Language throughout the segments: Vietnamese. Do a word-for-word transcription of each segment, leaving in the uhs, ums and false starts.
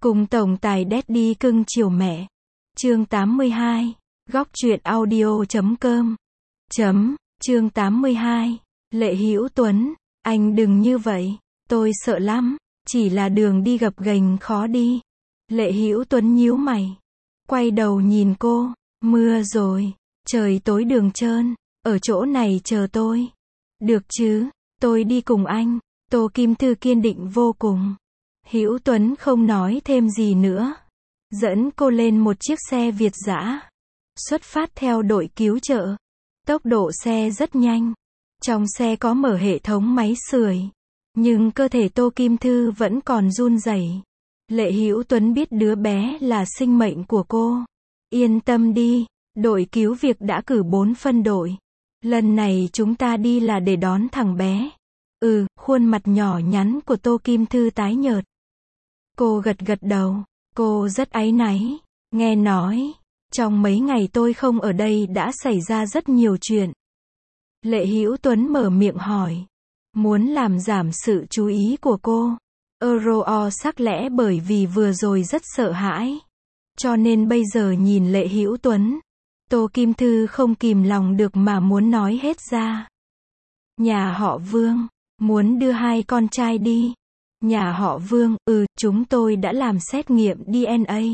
Cùng tổng tài Daddy cưng chiều mẹ. Chương tám mươi hai. Góc truyện audio chấm com. Chấm. Chương tám mươi hai. Lệ Hữu Tuấn, anh đừng như vậy, tôi sợ lắm, chỉ là đường đi gập ghềnh khó đi. Lệ Hữu Tuấn nhíu mày, quay đầu nhìn cô, mưa rồi, trời tối đường trơn, ở chỗ này chờ tôi. Được chứ, tôi đi cùng anh. Tô Kim Thư kiên định vô cùng. Hữu Tuấn không nói thêm gì nữa, dẫn cô lên một chiếc xe Việt dã, xuất phát theo đội cứu trợ. Tốc độ xe rất nhanh. Trong xe có mở hệ thống máy sưởi, nhưng cơ thể Tô Kim Thư vẫn còn run rẩy. Lệ Hữu Tuấn biết đứa bé là sinh mệnh của cô. Yên tâm đi, đội cứu việc đã cử bốn phân đội. Lần này chúng ta đi là để đón thằng bé. Ừ, khuôn mặt nhỏ nhắn của Tô Kim Thư tái nhợt. Cô gật gật đầu, cô rất áy náy. Nghe nói, trong mấy ngày tôi không ở đây đã xảy ra rất nhiều chuyện. Lệ Hữu Tuấn mở miệng hỏi, muốn làm giảm sự chú ý của cô. Euro sắc lẽ bởi vì vừa rồi rất sợ hãi, cho nên bây giờ nhìn Lệ Hữu Tuấn, Tô Kim Thư không kìm lòng được mà muốn nói hết ra. Nhà họ Vương muốn đưa hai con trai đi. Nhà họ Vương, ừ, chúng tôi đã làm xét nghiệm đê en a.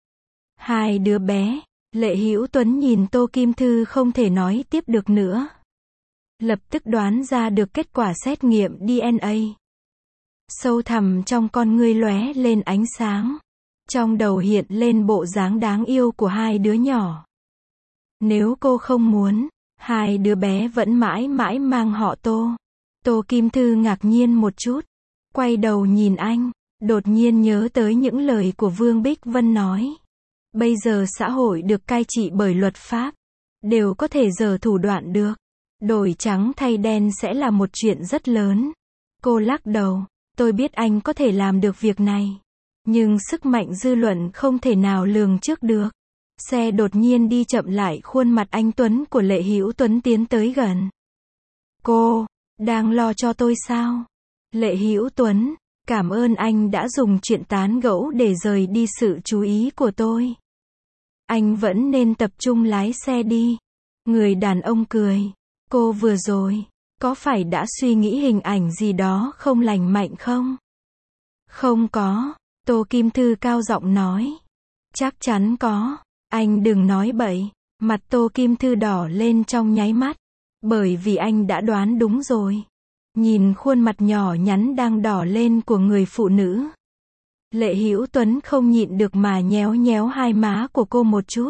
Hai đứa bé. Lệ Hữu Tuấn nhìn Tô Kim Thư không thể nói tiếp được nữa. Lập tức đoán ra được kết quả xét nghiệm đê en a. Sâu thẳm trong con ngươi lóe lên ánh sáng. Trong đầu hiện lên bộ dáng đáng yêu của hai đứa nhỏ. Nếu cô không muốn, hai đứa bé vẫn mãi mãi mang họ Tô. Tô Kim Thư ngạc nhiên một chút, quay đầu nhìn anh, đột nhiên nhớ tới những lời của Vương Bích Vân nói. Bây giờ xã hội được cai trị bởi luật pháp, đều có thể giở thủ đoạn được. Đổi trắng thay đen sẽ là một chuyện rất lớn. Cô lắc đầu, tôi biết anh có thể làm được việc này, nhưng sức mạnh dư luận không thể nào lường trước được. Xe đột nhiên đi chậm lại, khuôn mặt anh Tuấn của Lệ Hữu Tuấn tiến tới gần. Cô, đang lo cho tôi sao? Lệ Hữu Tuấn, cảm ơn anh đã dùng chuyện tán gẫu để rời đi sự chú ý của tôi. Anh vẫn nên tập trung lái xe đi. Người đàn ông cười. Cô vừa rồi, có phải đã suy nghĩ hình ảnh gì đó không lành mạnh không? Không có, Tô Kim Thư cao giọng nói. Chắc chắn có, anh đừng nói bậy. Mặt Tô Kim Thư đỏ lên trong nháy mắt, bởi vì anh đã đoán đúng rồi. Nhìn khuôn mặt nhỏ nhắn đang đỏ lên của người phụ nữ, Lệ Hữu Tuấn không nhịn được mà nhéo nhéo hai má của cô một chút.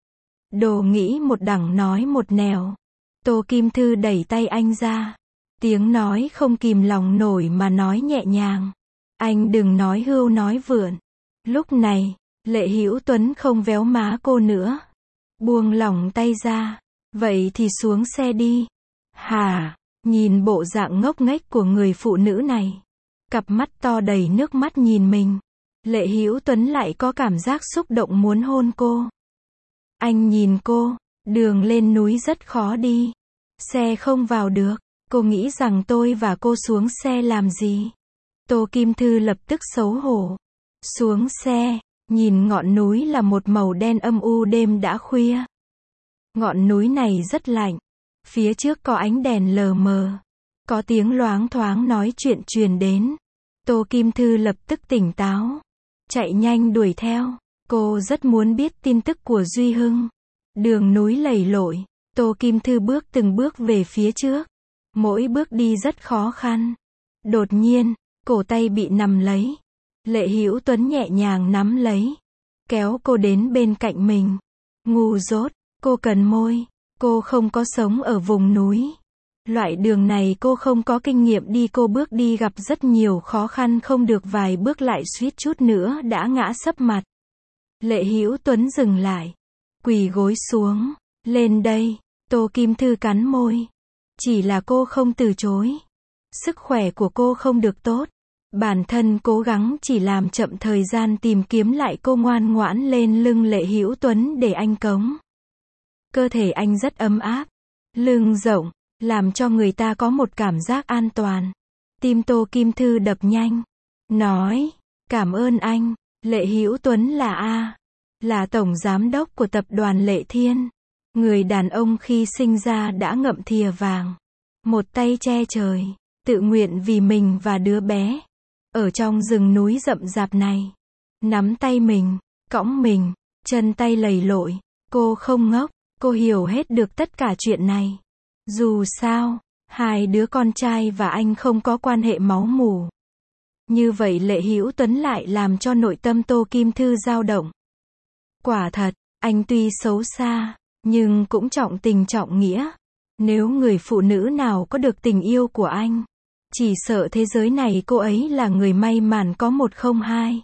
Đồ nghĩ một đằng nói một nẻo. Tô Kim Thư đẩy tay anh ra, tiếng nói không kìm lòng nổi mà nói nhẹ nhàng. Anh đừng nói hưu nói vượn. Lúc này, Lệ Hữu Tuấn không véo má cô nữa, buông lỏng tay ra. Vậy thì xuống xe đi. Hả? Nhìn bộ dạng ngốc nghếch của người phụ nữ này, cặp mắt to đầy nước mắt nhìn mình, Lệ Hữu Tuấn lại có cảm giác xúc động muốn hôn cô. Anh nhìn cô, đường lên núi rất khó đi, xe không vào được, cô nghĩ rằng tôi và cô xuống xe làm gì? Tô Kim Thư lập tức xấu hổ. Xuống xe, nhìn ngọn núi là một màu đen âm u, đêm đã khuya. Ngọn núi này rất lạnh. Phía trước có ánh đèn lờ mờ, có tiếng loáng thoáng nói chuyện truyền đến. Tô Kim Thư lập tức tỉnh táo, chạy nhanh đuổi theo. Cô rất muốn biết tin tức của Duy Hưng. Đường núi lầy lội, Tô Kim Thư bước từng bước về phía trước, mỗi bước đi rất khó khăn. Đột nhiên, cổ tay bị nắm lấy. Lệ Hữu Tuấn nhẹ nhàng nắm lấy, kéo cô đến bên cạnh mình. Ngu dốt, cô cần môi. Cô không có sống ở vùng núi. Loại đường này cô không có kinh nghiệm đi, cô bước đi gặp rất nhiều khó khăn, không được vài bước lại suýt chút nữa đã ngã sấp mặt. Lệ Hữu Tuấn dừng lại, quỳ gối xuống. Lên đây. Tô Kim Thư cắn môi. Chỉ là cô không từ chối. Sức khỏe của cô không được tốt. Bản thân cố gắng chỉ làm chậm thời gian tìm kiếm lại. Cô ngoan ngoãn lên lưng Lệ Hữu Tuấn để anh cống. Cơ thể anh rất ấm áp, lưng rộng, làm cho người ta có một cảm giác an toàn. Tim Tô Kim Thư đập nhanh, nói, cảm ơn anh. Lệ Hữu Tuấn là A, là tổng giám đốc của tập đoàn Lệ Thiên. Người đàn ông khi sinh ra đã ngậm thìa vàng, một tay che trời, tự nguyện vì mình và đứa bé. Ở trong rừng núi rậm rạp này, nắm tay mình, cõng mình, chân tay lầy lội. Cô không ngốc, cô hiểu hết được tất cả chuyện này. Dù sao, hai đứa con trai và anh không có quan hệ máu mủ. Như vậy Lệ Hữu Tuấn lại làm cho nội tâm Tô Kim Thư dao động. Quả thật, anh tuy xấu xa, nhưng cũng trọng tình trọng nghĩa. Nếu người phụ nữ nào có được tình yêu của anh, chỉ sợ thế giới này cô ấy là người may mắn có một không hai.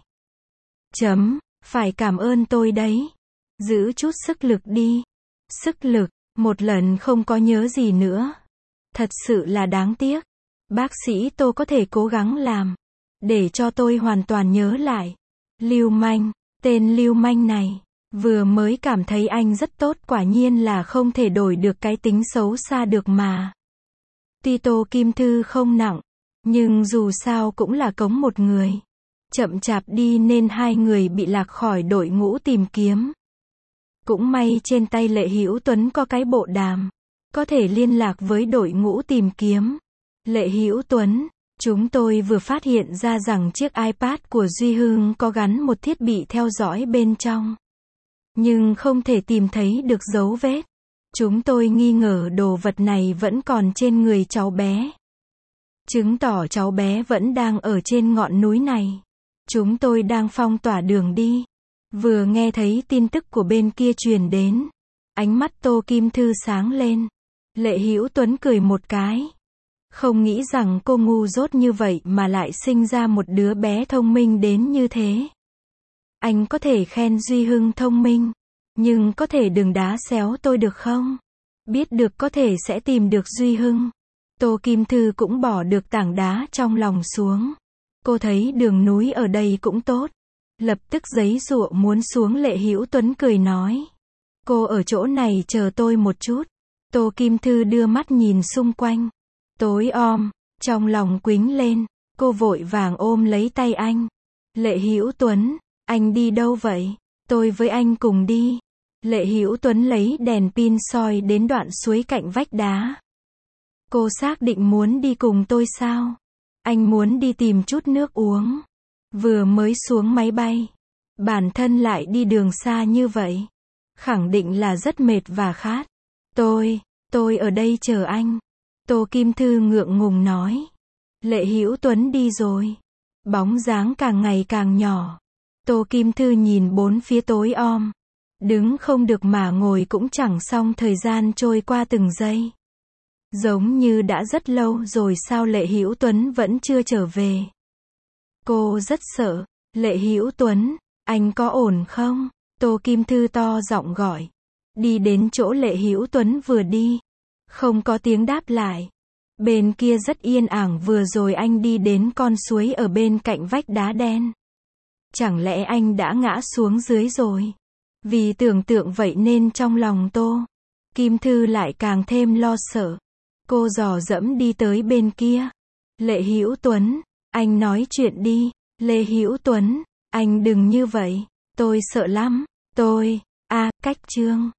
Chấm, phải cảm ơn tôi đấy. Giữ chút sức lực đi. Sức lực, một lần không có nhớ gì nữa. Thật sự là đáng tiếc. Bác sĩ Tô có thể cố gắng làm, để cho tôi hoàn toàn nhớ lại. Lưu manh, tên lưu manh này, vừa mới cảm thấy anh rất tốt, quả nhiên là không thể đổi được cái tính xấu xa được mà. Tuy Tô Kim Thư không nặng, nhưng dù sao cũng là cống một người. Chậm chạp đi nên hai người bị lạc khỏi đội ngũ tìm kiếm. Cũng may trên tay Lệ Hữu Tuấn có cái bộ đàm, có thể liên lạc với đội ngũ tìm kiếm. Lệ Hữu Tuấn, chúng tôi vừa phát hiện ra rằng chiếc iPad của Duy Hưng có gắn một thiết bị theo dõi bên trong. Nhưng không thể tìm thấy được dấu vết. Chúng tôi nghi ngờ đồ vật này vẫn còn trên người cháu bé. Chứng tỏ cháu bé vẫn đang ở trên ngọn núi này. Chúng tôi đang phong tỏa đường đi. Vừa nghe thấy tin tức của bên kia truyền đến, ánh mắt Tô Kim Thư sáng lên. Lệ Hữu Tuấn cười một cái. Không nghĩ rằng cô ngu dốt như vậy mà lại sinh ra một đứa bé thông minh đến như thế. Anh có thể khen Duy Hưng thông minh, nhưng có thể đừng đá xéo tôi được không? Biết được có thể sẽ tìm được Duy Hưng. Tô Kim Thư cũng bỏ được tảng đá trong lòng xuống. Cô thấy đường núi ở đây cũng tốt. Lập tức giấy giụa muốn xuống. Lệ Hữu Tuấn cười nói. Cô ở chỗ này chờ tôi một chút. Tô Kim Thư đưa mắt nhìn xung quanh. Tối om, trong lòng quính lên. Cô vội vàng ôm lấy tay anh. Lệ Hữu Tuấn, anh đi đâu vậy? Tôi với anh cùng đi. Lệ Hữu Tuấn lấy đèn pin soi đến đoạn suối cạnh vách đá. Cô xác định muốn đi cùng tôi sao? Anh muốn đi tìm chút nước uống. Vừa mới xuống máy bay, bản thân lại đi đường xa như vậy, khẳng định là rất mệt và khát. Tôi, tôi ở đây chờ anh. Tô Kim Thư ngượng ngùng nói. Lệ Hữu Tuấn đi rồi. Bóng dáng càng ngày càng nhỏ. Tô Kim Thư nhìn bốn phía tối om. Đứng không được mà ngồi cũng chẳng xong, thời gian trôi qua từng giây. Giống như đã rất lâu rồi sao Lệ Hữu Tuấn vẫn chưa trở về. Cô rất sợ. Lệ Hữu Tuấn, anh có ổn không? Tô Kim Thư to giọng gọi. Đi đến chỗ Lệ Hữu Tuấn vừa đi, không có tiếng đáp lại. Bên kia rất yên ắng, vừa rồi anh đi đến con suối ở bên cạnh vách đá đen. Chẳng lẽ anh đã ngã xuống dưới rồi? Vì tưởng tượng vậy nên trong lòng Tô Kim Thư lại càng thêm lo sợ. Cô dò dẫm đi tới bên kia. Lệ Hữu Tuấn, anh nói chuyện đi. Lệ Hữu Tuấn, anh đừng như vậy. Tôi sợ lắm. Tôi, a, cách chương.